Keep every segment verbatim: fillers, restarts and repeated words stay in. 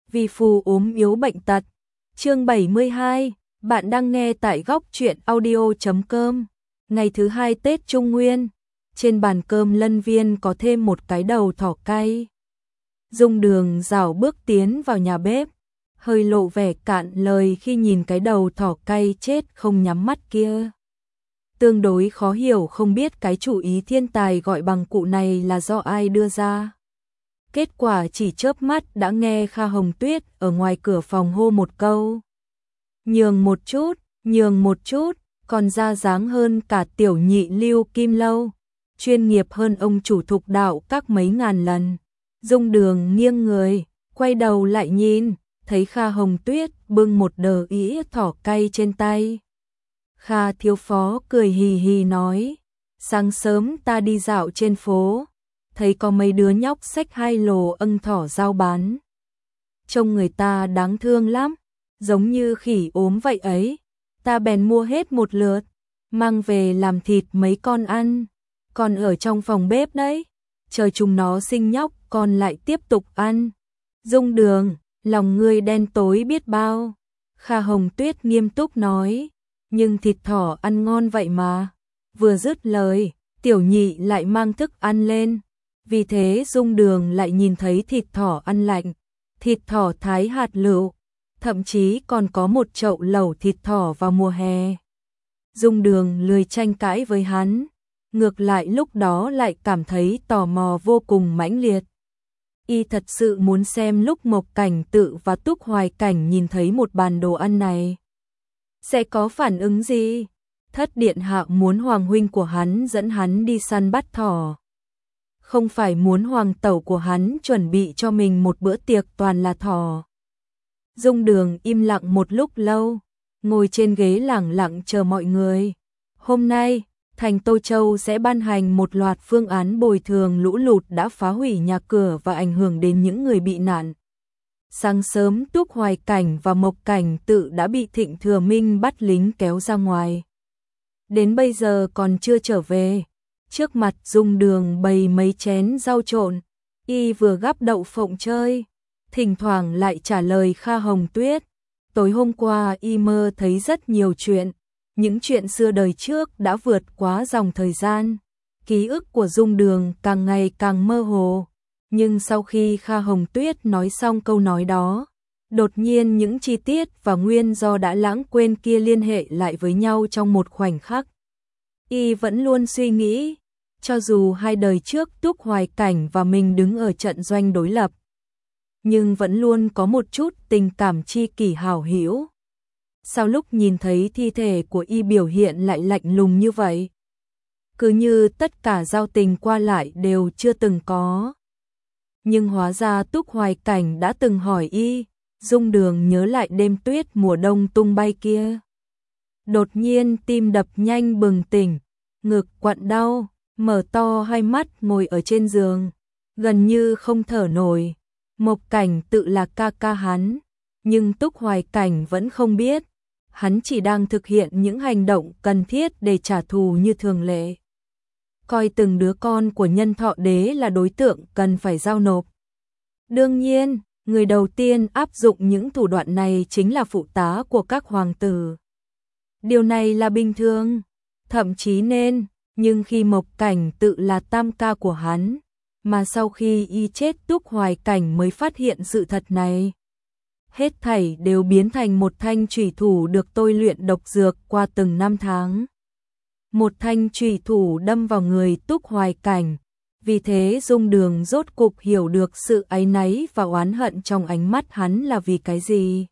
vì phù ốm yếu bệnh tật. Chương bảy mươi hai, bạn đang nghe tại góc truyện audio chấm com. Ngày thứ hai Tết Trung Nguyên, trên bàn cơm Lân Viên có thêm một cái đầu thỏ cay. Dung Đường rảo bước tiến vào nhà bếp, hơi lộ vẻ cạn lời khi nhìn cái đầu thỏ cay chết không nhắm mắt kia. Tương đối khó hiểu không biết cái chủ ý thiên tài gọi bằng cụ này là do ai đưa ra. Kết quả chỉ chớp mắt đã nghe Kha Hồng Tuyết ở ngoài cửa phòng hô một câu. Nhường một chút, nhường một chút, còn ra dáng hơn cả tiểu nhị Lưu Kim Lâu, chuyên nghiệp hơn ông chủ thục đạo các mấy ngàn lần. Dung Đường nghiêng người, quay đầu lại nhìn, thấy Kha Hồng Tuyết bưng một đờ ĩa thỏ cay trên tay. Kha thiếu phó cười hì hì nói, sáng sớm ta đi dạo trên phố, thấy có mấy đứa nhóc xách hai lồ ưng thỏ giao bán. Trông người ta đáng thương lắm, giống như khỉ ốm vậy ấy, ta bèn mua hết một lượt, mang về làm thịt mấy con ăn, còn ở trong phòng bếp đấy, chờ chúng nó sinh nhóc con lại tiếp tục ăn. Dung Đường, lòng ngươi đen tối biết bao. Kha Hồng Tuyết nghiêm túc nói, nhưng thịt thỏ ăn ngon vậy mà. Vừa dứt lời, tiểu nhị lại mang thức ăn lên, vì thế Dung Đường lại nhìn thấy thịt thỏ ăn lạnh, thịt thỏ thái hạt lựu, thậm chí còn có một chậu lẩu thịt thỏ vào mùa hè. Dung Đường lười tranh cãi với hắn, ngược lại lúc đó lại cảm thấy tò mò vô cùng mãnh liệt. Y thật sự muốn xem lúc Mộc Cảnh Tự và Túc Hoài Cảnh nhìn thấy một bàn đồ ăn này sẽ có phản ứng gì. Thất điện hạ muốn hoàng huynh của hắn dẫn hắn đi săn bắt thỏ, không phải muốn hoàng tẩu của hắn chuẩn bị cho mình một bữa tiệc toàn là thỏ. Dung Đường im lặng một lúc lâu, ngồi trên ghế lẳng lặng chờ mọi người. Hôm nay, thành Tô Châu sẽ ban hành một loạt phương án bồi thường lũ lụt đã phá hủy nhà cửa và ảnh hưởng đến những người bị nạn. Sáng sớm Túc Hoài Cảnh và Mộc Cảnh Tự đã bị Thịnh Thừa Minh bắt lính kéo ra ngoài. Đến bây giờ còn chưa trở về. Trước mặt Dung Đường bày mấy chén rau trộn, y vừa gắp đậu phộng chơi, thỉnh thoảng lại trả lời Kha Hồng Tuyết. Tối hôm qua y mơ thấy rất nhiều chuyện, những chuyện xưa đời trước đã vượt quá dòng thời gian. Ký ức của Dung Đường càng ngày càng mơ hồ, nhưng sau khi Kha Hồng Tuyết nói xong câu nói đó, đột nhiên những chi tiết và nguyên do đã lãng quên kia liên hệ lại với nhau trong một khoảnh khắc. Y vẫn luôn suy nghĩ, cho dù hai đời trước Túc Hoài Cảnh và mình đứng ở trận doanh đối lập, nhưng vẫn luôn có một chút tình cảm chi kỷ hảo hữu. Sao lúc nhìn thấy thi thể của y biểu hiện lại lạnh lùng như vậy? Cứ như tất cả giao tình qua lại đều chưa từng có. Nhưng hóa ra Túc Hoài Cảnh đã từng hỏi y. Dung Đường nhớ lại đêm tuyết mùa đông tung bay kia. Đột nhiên tim đập nhanh bừng tỉnh, ngực quặn đau, mở to hai mắt ngồi ở trên giường, gần như không thở nổi. Mộc Cảnh Tự là ca ca hắn, nhưng Túc Hoài Cảnh vẫn không biết. Hắn chỉ đang thực hiện những hành động cần thiết để trả thù như thường lệ. Coi từng đứa con của Nhân Thọ Đế là đối tượng cần phải giao nộp. Đương nhiên, người đầu tiên áp dụng những thủ đoạn này chính là phụ tá của các hoàng tử. Điều này là bình thường, thậm chí nên, nhưng khi Mộc Cảnh Tự là tam ca của hắn, mà sau khi y chết Túc Hoài Cảnh mới phát hiện sự thật này. Hết thảy đều biến thành một thanh chủy thủ được tôi luyện độc dược qua từng năm tháng. Một thanh chủy thủ đâm vào người Túc Hoài Cảnh, vì thế Dung Đường rốt cục hiểu được sự áy náy và oán hận trong ánh mắt hắn là vì cái gì.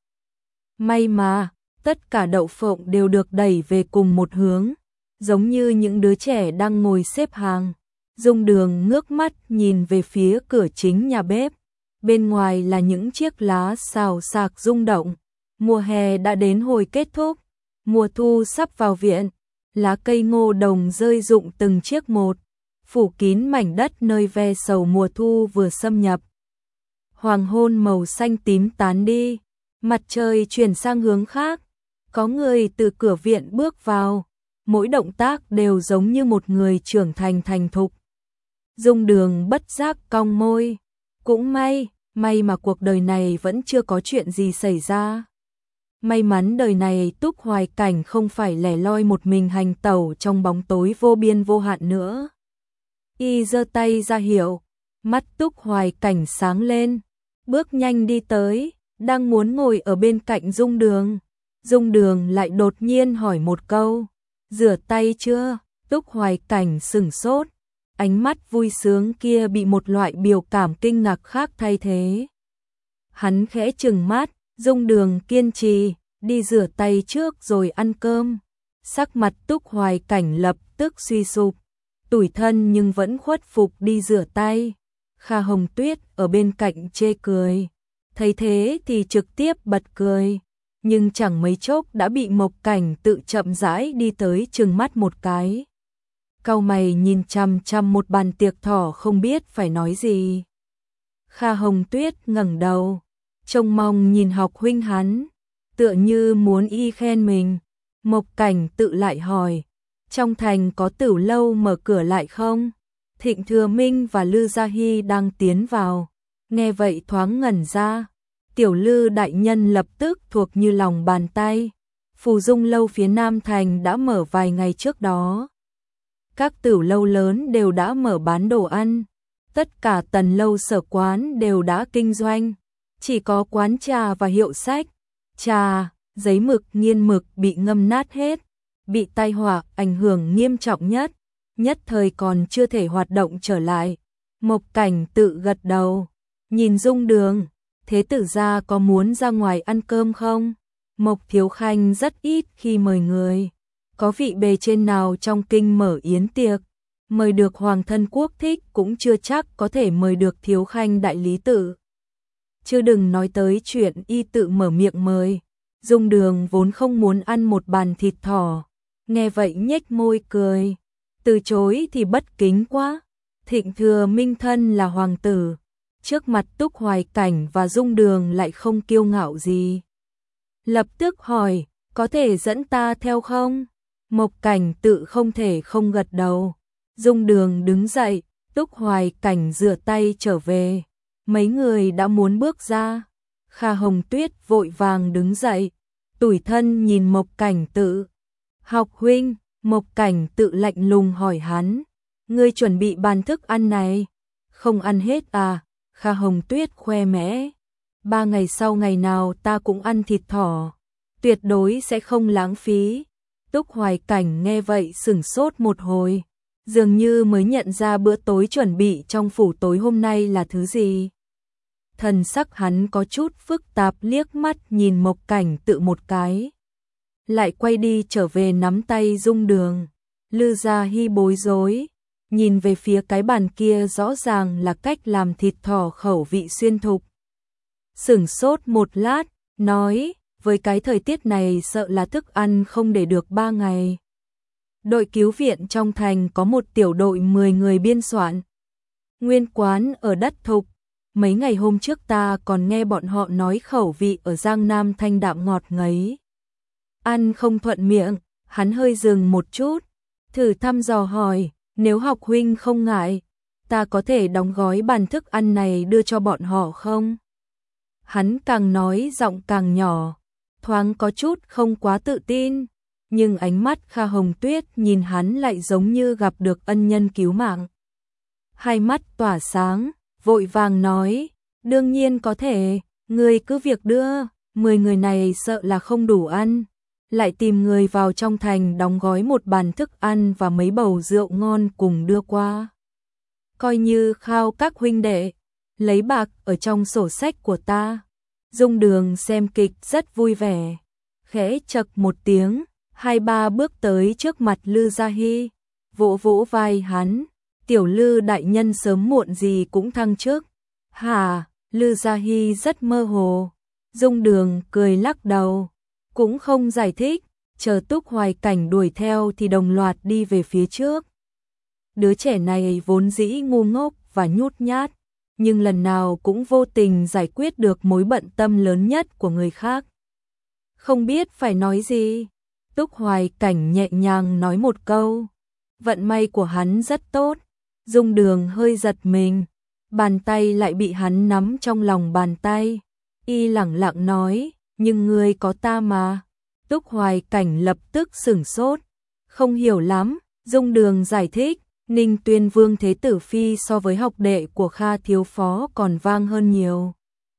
May mà, tất cả đậu phộng đều được đẩy về cùng một hướng, giống như những đứa trẻ đang ngồi xếp hàng. Dung Đường ngước mắt nhìn về phía cửa chính nhà bếp. Bên ngoài là những chiếc lá xào xạc rung động. Mùa hè đã đến hồi kết thúc, mùa thu sắp vào viện. Lá cây ngô đồng rơi rụng từng chiếc một, phủ kín mảnh đất nơi ve sầu mùa thu vừa xâm nhập. Hoàng hôn màu xanh tím tán đi, mặt trời chuyển sang hướng khác. Có người từ cửa viện bước vào, mỗi động tác đều giống như một người trưởng thành thành thục. Dung Đường bất giác cong môi, cũng may may mà cuộc đời này vẫn chưa có chuyện gì xảy ra. May mắn đời này Túc Hoài Cảnh không phải lẻ loi một mình hành tẩu trong bóng tối vô biên vô hạn nữa. Y giơ tay ra hiệu, mắt Túc Hoài Cảnh sáng lên, bước nhanh đi tới, đang muốn ngồi ở bên cạnh Dung Đường. Dung Đường lại đột nhiên hỏi một câu, rửa tay chưa? Túc Hoài Cảnh sửng sốt, ánh mắt vui sướng kia bị một loại biểu cảm kinh ngạc khác thay thế. Hắn khẽ trừng mắt, Dung Đường kiên trì, đi rửa tay trước rồi ăn cơm. Sắc mặt Túc Hoài Cảnh lập tức suy sụp, tủi thân nhưng vẫn khuất phục đi rửa tay. Kha Hồng Tuyết ở bên cạnh chê cười, thấy thế thì trực tiếp bật cười, nhưng chẳng mấy chốc đã bị Mộc Cảnh tự chậm rãi đi tới trừng mắt một cái. Cau mày nhìn chằm chằm một bàn tiệc thỏ không biết phải nói gì. Kha Hồng Tuyết ngẩng đầu, trông mong nhìn học huynh hắn, tựa như muốn y khen mình. Mộc Cảnh tự lại hỏi, trong thành có Tửu lâu mở cửa lại không? Thịnh Thừa Minh và Lư Gia Hy đang tiến vào, nghe vậy thoáng ngẩn ra. Tiểu Lư đại nhân lập tức thuộc như lòng bàn tay. Phù Dung lâu phía Nam thành đã mở vài ngày trước đó. Các Tửu lâu lớn đều đã mở bán đồ ăn, tất cả Tần lâu Sở quán đều đã kinh doanh, chỉ có quán trà và hiệu sách, trà, giấy mực, nghiên mực bị ngâm nát hết, bị tai họa ảnh hưởng nghiêm trọng nhất, nhất thời còn chưa thể hoạt động trở lại. Mộc Cảnh tự gật đầu, nhìn Dung Đường, thế tử gia có muốn ra ngoài ăn cơm không? Mộc Thiếu Khanh rất ít khi mời người, có vị bề trên nào trong kinh mở yến tiệc, mời được hoàng thân quốc thích cũng chưa chắc có thể mời được Thiếu Khanh đại lý tự. Chứ đừng nói tới chuyện y tự mở miệng mời. Dung Đường vốn không muốn ăn một bàn thịt thỏ, nghe vậy nhếch môi cười, từ chối thì bất kính quá. Thịnh Thừa Minh thân là hoàng tử, trước mặt Túc Hoài Cảnh và Dung Đường lại không kiêu ngạo gì. Lập tức hỏi, có thể dẫn ta theo không? Mộc Cảnh tự không thể không gật đầu. Dung Đường đứng dậy, Túc Hoài Cảnh rửa tay trở về. Mấy người đã muốn bước ra. Kha Hồng Tuyết vội vàng đứng dậy, tủi thân nhìn Mộc Cảnh tự. Học huynh, Mộc Cảnh tự lạnh lùng hỏi hắn, ngươi chuẩn bị bàn thức ăn này, không ăn hết à? Kha Hồng Tuyết khoe mẽ, ba ngày sau ngày nào ta cũng ăn thịt thỏ, tuyệt đối sẽ không lãng phí. Túc Hoài Cảnh nghe vậy sửng sốt một hồi, dường như mới nhận ra bữa tối chuẩn bị trong phủ tối hôm nay là thứ gì. Thần sắc hắn có chút phức tạp, liếc mắt nhìn Mộc Cảnh tự một cái, lại quay đi trở về nắm tay Dung Đường. Lư Gia Hy bối rối, nhìn về phía cái bàn kia rõ ràng là cách làm thịt thỏ khẩu vị xuyên thục. Sửng sốt một lát, nói, với cái thời tiết này sợ là thức ăn không để được ba ngày. Đội cứu viện trong thành có một tiểu đội mười người biên soạn. Nguyên quán ở đất thục. Mấy ngày hôm trước ta còn nghe bọn họ nói khẩu vị ở Giang Nam thanh đạm ngọt ngấy. Ăn không thuận miệng, hắn hơi dừng một chút, thử thăm dò hỏi, nếu học huynh không ngại, ta có thể đóng gói bàn thức ăn này đưa cho bọn họ không? Hắn càng nói giọng càng nhỏ, thoáng có chút không quá tự tin, nhưng ánh mắt Kha Hồng Tuyết nhìn hắn lại giống như gặp được ân nhân cứu mạng. Hai mắt tỏa sáng, vội vàng nói, đương nhiên có thể, người cứ việc đưa, mười người này sợ là không đủ ăn, lại tìm người vào trong thành đóng gói một bàn thức ăn và mấy bầu rượu ngon cùng đưa qua. Coi như khao các huynh đệ, lấy bạc ở trong sổ sách của ta. Dung Đường xem kịch rất vui vẻ, khẽ chậc một tiếng, hai ba bước tới trước mặt Lư Gia Hy, vỗ vỗ vai hắn, tiểu Lư đại nhân sớm muộn gì cũng thăng chức. Hả? Lư Gia Hy rất mơ hồ. Dung Đường cười lắc đầu, cũng không giải thích, chờ Túc Hoài Cảnh đuổi theo thì đồng loạt đi về phía trước. Đứa trẻ này vốn dĩ ngu ngốc và nhút nhát, nhưng lần nào cũng vô tình giải quyết được mối bận tâm lớn nhất của người khác. Không biết phải nói gì, Túc Hoài Cảnh nhẹ nhàng nói một câu, vận may của hắn rất tốt. Dung Đường hơi giật mình, bàn tay lại bị hắn nắm trong lòng bàn tay. Y lẳng lặng nói, nhưng ngươi có ta mà. Túc Hoài Cảnh lập tức sửng sốt, không hiểu lắm. Dung Đường giải thích, Ninh Tuyên Vương Thế Tử Phi so với học đệ của Kha thiếu phó còn vang hơn nhiều.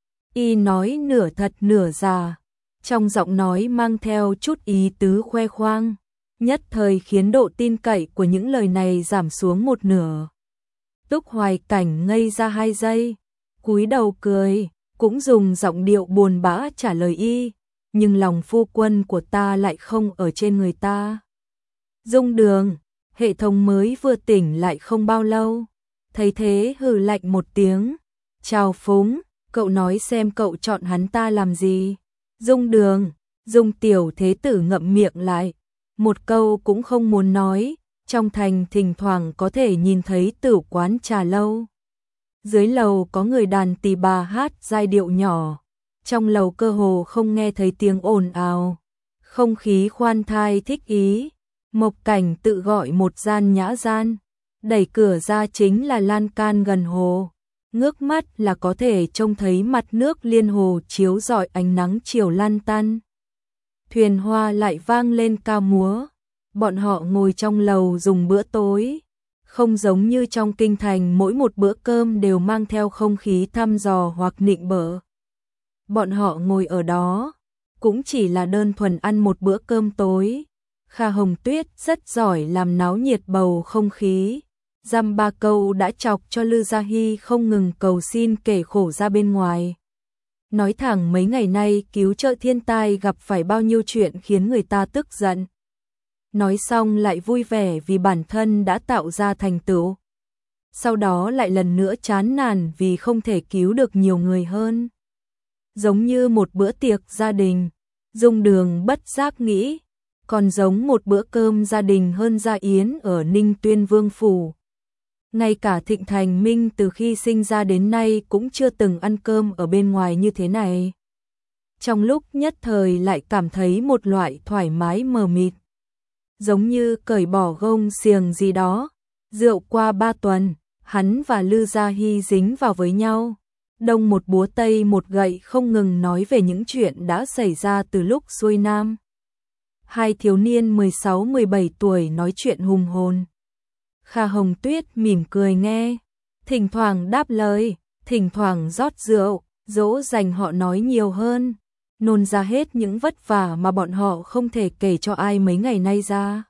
Y nói nửa thật nửa giả, trong giọng nói mang theo chút ý tứ khoe khoang, nhất thời khiến độ tin cậy của những lời này giảm xuống một nửa. Túc Hoài Cảnh ngây ra hai giây, cúi đầu cười, cũng dùng giọng điệu buồn bã trả lời y, nhưng lòng phu quân của ta lại không ở trên người ta. Dung Đường, hệ thống mới vừa tỉnh lại không bao lâu, thấy thế hừ lạnh một tiếng, chào phúng, cậu nói xem cậu chọn hắn ta làm gì. Dung Đường, Dung tiểu thế tử ngậm miệng lại, một câu cũng không muốn nói. Trong thành thỉnh thoảng có thể nhìn thấy tử quán trà lâu. Dưới lầu có người đàn tỳ bà hát giai điệu nhỏ, trong lầu cơ hồ không nghe thấy tiếng ồn ào, không khí khoan thai thích ý. Mộc Cảnh tự gọi một gian nhã gian, đẩy cửa ra chính là lan can gần hồ, ngước mắt là có thể trông thấy mặt nước liên hồ chiếu rọi ánh nắng chiều lan tan. Thuyền hoa lại vang lên ca múa, bọn họ ngồi trong lầu dùng bữa tối, không giống như trong kinh thành mỗi một bữa cơm đều mang theo không khí thăm dò hoặc nịnh bợ. Bọn họ ngồi ở đó, cũng chỉ là đơn thuần ăn một bữa cơm tối. Kha Hồng Tuyết rất giỏi làm náo nhiệt bầu không khí, dăm ba câu đã chọc cho Lư Gia Hy không ngừng cầu xin kể khổ ra bên ngoài. Nói thẳng mấy ngày nay cứu trợ thiên tai gặp phải bao nhiêu chuyện khiến người ta tức giận. Nói xong lại vui vẻ vì bản thân đã tạo ra thành tựu. Sau đó lại lần nữa chán nản vì không thể cứu được nhiều người hơn. Giống như một bữa tiệc gia đình, Dung Đường bất giác nghĩ, còn giống một bữa cơm gia đình hơn gia yến ở Ninh Tuyên Vương Phủ. Ngay cả Thịnh Thành Minh từ khi sinh ra đến nay cũng chưa từng ăn cơm ở bên ngoài như thế này. Trong lúc nhất thời lại cảm thấy một loại thoải mái mờ mịt. Giống như cởi bỏ gông xiềng gì đó. Rượu qua ba tuần, hắn và Lư Gia Hy dính vào với nhau. Đông một búa tây một gậy không ngừng nói về những chuyện đã xảy ra từ lúc xuôi nam. Hai thiếu niên mười sáu mười bảy tuổi nói chuyện hùng hồn. Kha Hồng Tuyết mỉm cười nghe, thỉnh thoảng đáp lời, thỉnh thoảng rót rượu, dỗ dành họ nói nhiều hơn, nôn ra hết những vất vả mà bọn họ không thể kể cho ai mấy ngày nay ra.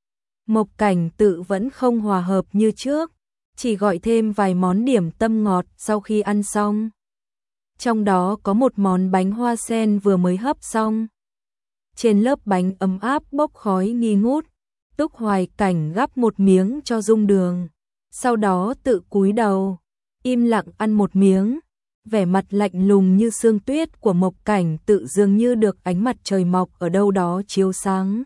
Mộc Cảnh tự vẫn không hòa hợp như trước, chỉ gọi thêm vài món điểm tâm ngọt sau khi ăn xong. Trong đó có một món bánh hoa sen vừa mới hấp xong. Trên lớp bánh ấm áp bốc khói nghi ngút, Túc Hoài Cảnh gắp một miếng cho Dung Đường, sau đó tự cúi đầu, im lặng ăn một miếng. Vẻ mặt lạnh lùng như sương tuyết của Mộc Cảnh tự dường như được ánh mặt trời mọc ở đâu đó chiếu sáng.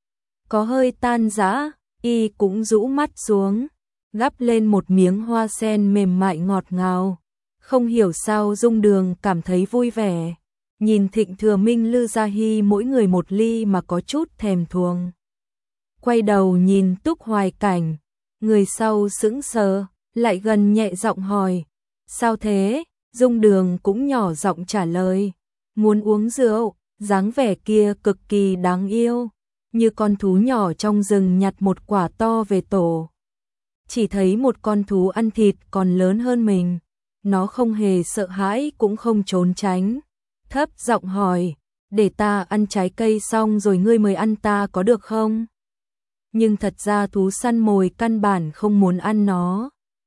Có hơi tan rã, y cũng rũ mắt xuống, gắp lên một miếng hoa sen mềm mại ngọt ngào. Không hiểu sao Dung Đường cảm thấy vui vẻ, nhìn Thịnh Thừa Minh Lư Gia Hy mỗi người một ly mà có chút thèm thuồng. Quay đầu nhìn Túc Hoài Cảnh, người sau sững sờ, lại gần nhẹ giọng hỏi, sao thế? Dung Đường cũng nhỏ giọng trả lời, muốn uống rượu, dáng vẻ kia cực kỳ đáng yêu, như con thú nhỏ trong rừng nhặt một quả to về tổ. Chỉ thấy một con thú ăn thịt còn lớn hơn mình, nó không hề sợ hãi cũng không trốn tránh, thấp giọng hỏi, để ta ăn trái cây xong rồi ngươi mới ăn ta có được không? Nhưng thật ra thú săn mồi căn bản không muốn ăn nó,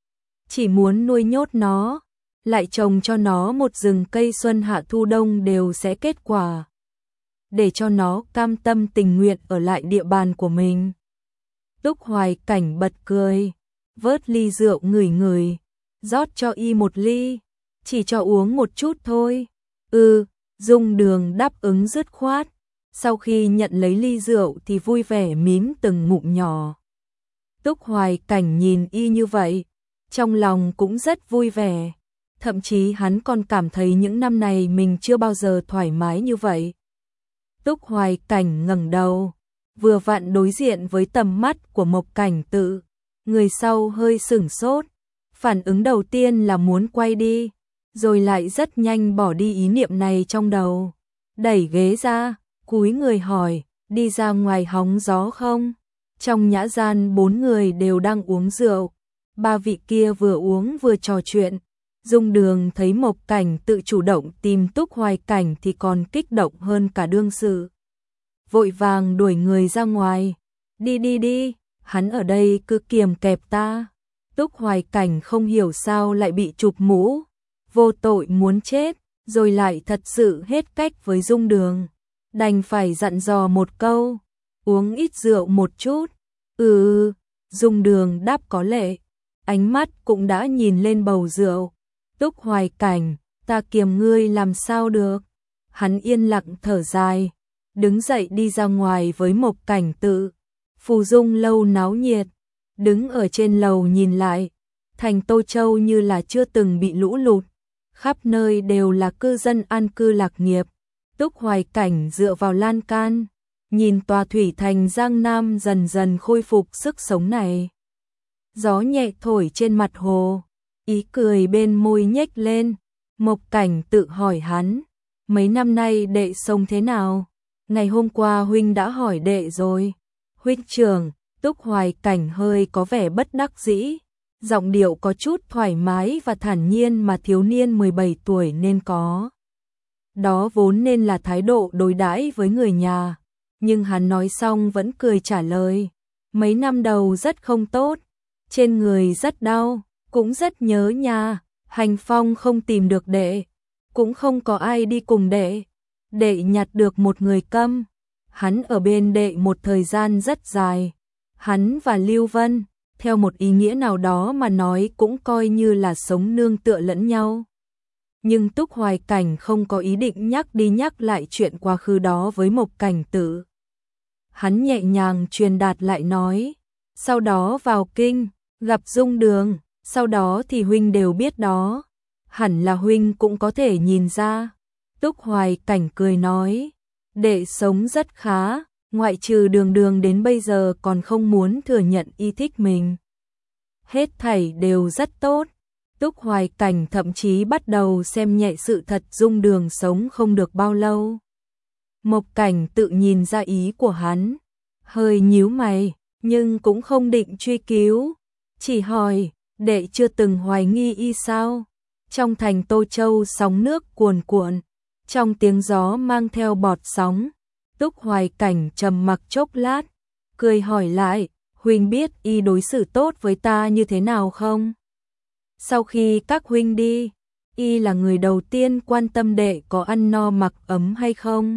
chỉ muốn nuôi nhốt nó, lại trồng cho nó một rừng cây xuân hạ thu đông đều sẽ kết quả, để cho nó cam tâm tình nguyện ở lại địa bàn của mình. Túc Hoài Cảnh bật cười, vớt ly rượu ngửi ngửi, rót cho y một ly, chỉ cho uống một chút thôi. Ừ, Dung Đường đáp ứng dứt khoát, sau khi nhận lấy ly rượu thì vui vẻ mím từng ngụm nhỏ. Túc Hoài Cảnh nhìn y như vậy, trong lòng cũng rất vui vẻ, thậm chí hắn còn cảm thấy những năm này mình chưa bao giờ thoải mái như vậy. Túc Hoài Cảnh ngẩng đầu, vừa vặn đối diện với tầm mắt của Mộc Cảnh Tự, người sau hơi sửng sốt, phản ứng đầu tiên là muốn quay đi, rồi lại rất nhanh bỏ đi ý niệm này trong đầu. Đẩy ghế ra, cúi người hỏi, đi ra ngoài hóng gió không? Trong nhã gian bốn người đều đang uống rượu, ba vị kia vừa uống vừa trò chuyện. Dung Đường thấy Mộc Cảnh tự chủ động tìm Túc Hoài Cảnh thì còn kích động hơn cả đương sự. Vội vàng đuổi người ra ngoài, đi đi đi, hắn ở đây cứ kiềm kẹp ta. Túc Hoài Cảnh không hiểu sao lại bị chụp mũ, vô tội muốn chết, rồi lại thật sự hết cách với Dung Đường. Đành phải dặn dò một câu, uống ít rượu một chút. Ừ, Dung Đường đáp có lệ, ánh mắt cũng đã nhìn lên bầu rượu. Túc Hoài Cảnh, ta kiềm ngươi làm sao được. Hắn yên lặng thở dài, đứng dậy đi ra ngoài với Mộc Cảnh Tự. Phù Dung lâu náo nhiệt, đứng ở trên lầu nhìn lại, thành Tô Châu như là chưa từng bị lũ lụt, khắp nơi đều là cư dân an cư lạc nghiệp. Túc Hoài Cảnh dựa vào lan can, nhìn tòa thủy thành Giang Nam dần dần khôi phục sức sống này. Gió nhẹ thổi trên mặt hồ, ý cười bên môi nhếch lên. Mộc Cảnh tự hỏi hắn, mấy năm nay đệ sống thế nào? Ngày hôm qua huynh đã hỏi đệ rồi. Huynh trưởng, Túc Hoài Cảnh hơi có vẻ bất đắc dĩ, giọng điệu có chút thoải mái và thản nhiên mà thiếu niên mười bảy tuổi nên có. Đó vốn nên là thái độ đối đãi với người nhà, nhưng hắn nói xong vẫn cười trả lời, mấy năm đầu rất không tốt, trên người rất đau, cũng rất nhớ nhà, Hành Phong không tìm được đệ, cũng không có ai đi cùng đệ, đệ nhặt được một người câm, hắn ở bên đệ một thời gian rất dài, hắn và Lưu Vân, theo một ý nghĩa nào đó mà nói cũng coi như là sống nương tựa lẫn nhau. Nhưng Túc Hoài Cảnh không có ý định nhắc đi nhắc lại chuyện quá khứ đó với Mộc Cảnh Tự. Hắn nhẹ nhàng truyền đạt lại nói, sau đó vào kinh, gặp Dung Đường, sau đó thì huynh đều biết đó, hẳn là huynh cũng có thể nhìn ra. Túc Hoài Cảnh cười nói, đệ sống rất khá, ngoại trừ Đường Đường đến bây giờ còn không muốn thừa nhận y thích mình. Hết thảy đều rất tốt. Túc Hoài Cảnh thậm chí bắt đầu xem nhẹ sự thật Dung Đường sống không được bao lâu. Mộc Cảnh tự nhìn ra ý của hắn, hơi nhíu mày, nhưng cũng không định truy cứu, chỉ hỏi, đệ chưa từng hoài nghi y sao? Trong thành Tô Châu sóng nước cuồn cuộn, trong tiếng gió mang theo bọt sóng. Túc Hoài Cảnh trầm mặc chốc lát, cười hỏi lại, huynh biết y đối xử tốt với ta như thế nào không? Sau khi các huynh đi, y là người đầu tiên quan tâm đệ có ăn no mặc ấm hay không?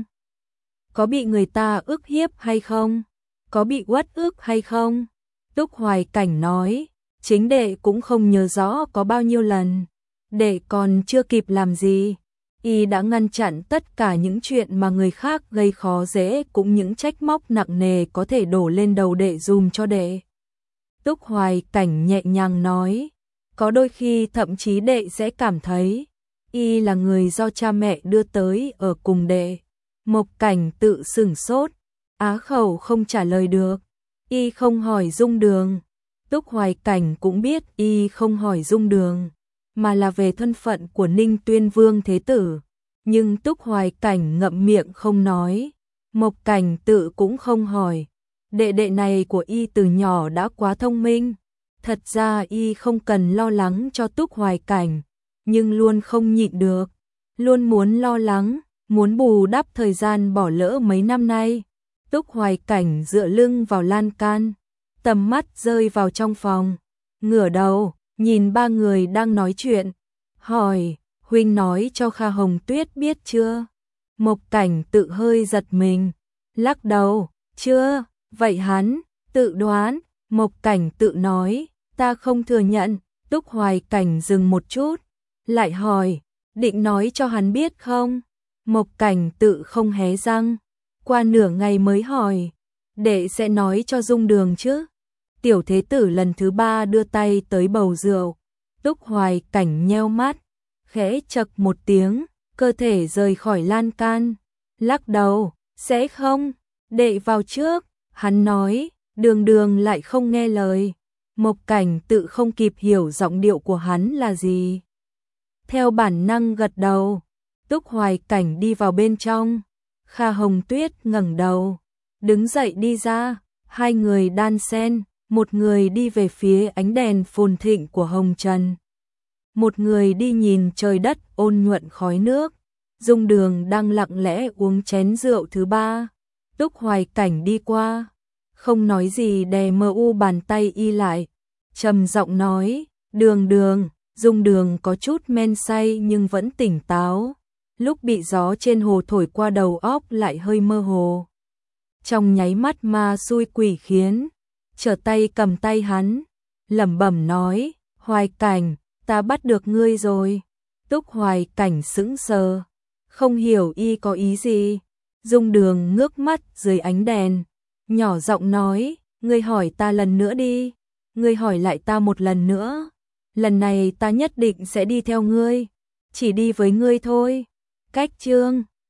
Có bị người ta ức hiếp hay không? Có bị uất ức hay không? Túc Hoài Cảnh nói, chính đệ cũng không nhớ rõ có bao nhiêu lần. Đệ còn chưa kịp làm gì, y đã ngăn chặn tất cả những chuyện mà người khác gây khó dễ, cũng những trách móc nặng nề có thể đổ lên đầu đệ dùm cho đệ. Túc Hoài Cảnh nhẹ nhàng nói, có đôi khi thậm chí đệ sẽ cảm thấy y là người do cha mẹ đưa tới ở cùng đệ. Mộc Cảnh tự sửng sốt, á khẩu không trả lời được. Y không hỏi Dung Đường. Túc Hoài Cảnh cũng biết y không hỏi Dung Đường, mà là về thân phận của Ninh Tuyên Vương Thế Tử. Nhưng Túc Hoài Cảnh ngậm miệng không nói. Mộc Cảnh tự cũng không hỏi. Đệ đệ này của y từ nhỏ đã quá thông minh. Thật ra y không cần lo lắng cho Túc Hoài Cảnh, nhưng luôn không nhịn được, luôn muốn lo lắng, muốn bù đắp thời gian bỏ lỡ mấy năm nay. Túc Hoài Cảnh dựa lưng vào lan can, tầm mắt rơi vào trong phòng, ngửa đầu, nhìn ba người đang nói chuyện, hỏi, huynh nói cho Kha Hồng Tuyết biết chưa? Mộc Cảnh tự hơi giật mình, lắc đầu, chưa, vậy hắn, tự đoán. Mộc Cảnh tự nói, ta không thừa nhận. Túc Hoài Cảnh dừng một chút, lại hỏi, định nói cho hắn biết không? Mộc Cảnh tự không hé răng, qua nửa ngày mới hỏi, đệ sẽ nói cho Dung Đường chứ? Tiểu Thế Tử lần thứ ba đưa tay tới bầu rượu. Túc Hoài Cảnh nheo mắt, khẽ chậc một tiếng, cơ thể rời khỏi lan can, lắc đầu, sẽ không, đệ vào trước. Hắn nói, Đường Đường lại không nghe lời. Mộc Cảnh tự không kịp hiểu giọng điệu của hắn là gì. Theo bản năng gật đầu, Túc Hoài Cảnh đi vào bên trong. Kha Hồng Tuyết ngẩng đầu, đứng dậy đi ra, hai người đan xen, một người đi về phía ánh đèn phồn thịnh của hồng trần. Một người đi nhìn trời đất ôn nhuận khói nước. Dung Đường đang lặng lẽ uống chén rượu thứ ba. Túc Hoài Cảnh đi qua, không nói gì đè mờ u bàn tay y lại, trầm giọng nói, Đường Đường. Dung Đường có chút men say nhưng vẫn tỉnh táo, lúc bị gió trên hồ thổi qua đầu óc lại hơi mơ hồ. Trong nháy mắt ma xui quỷ khiến, trở tay cầm tay hắn, lẩm bẩm nói, Hoài Cảnh, ta bắt được ngươi rồi. Túc Hoài Cảnh sững sờ, không hiểu y có ý gì. Dung Đường ngước mắt dưới ánh đèn, nhỏ giọng nói, ngươi hỏi ta lần nữa đi, ngươi hỏi lại ta một lần nữa. Lần này ta nhất định sẽ đi theo ngươi, chỉ đi với ngươi thôi. Cách chương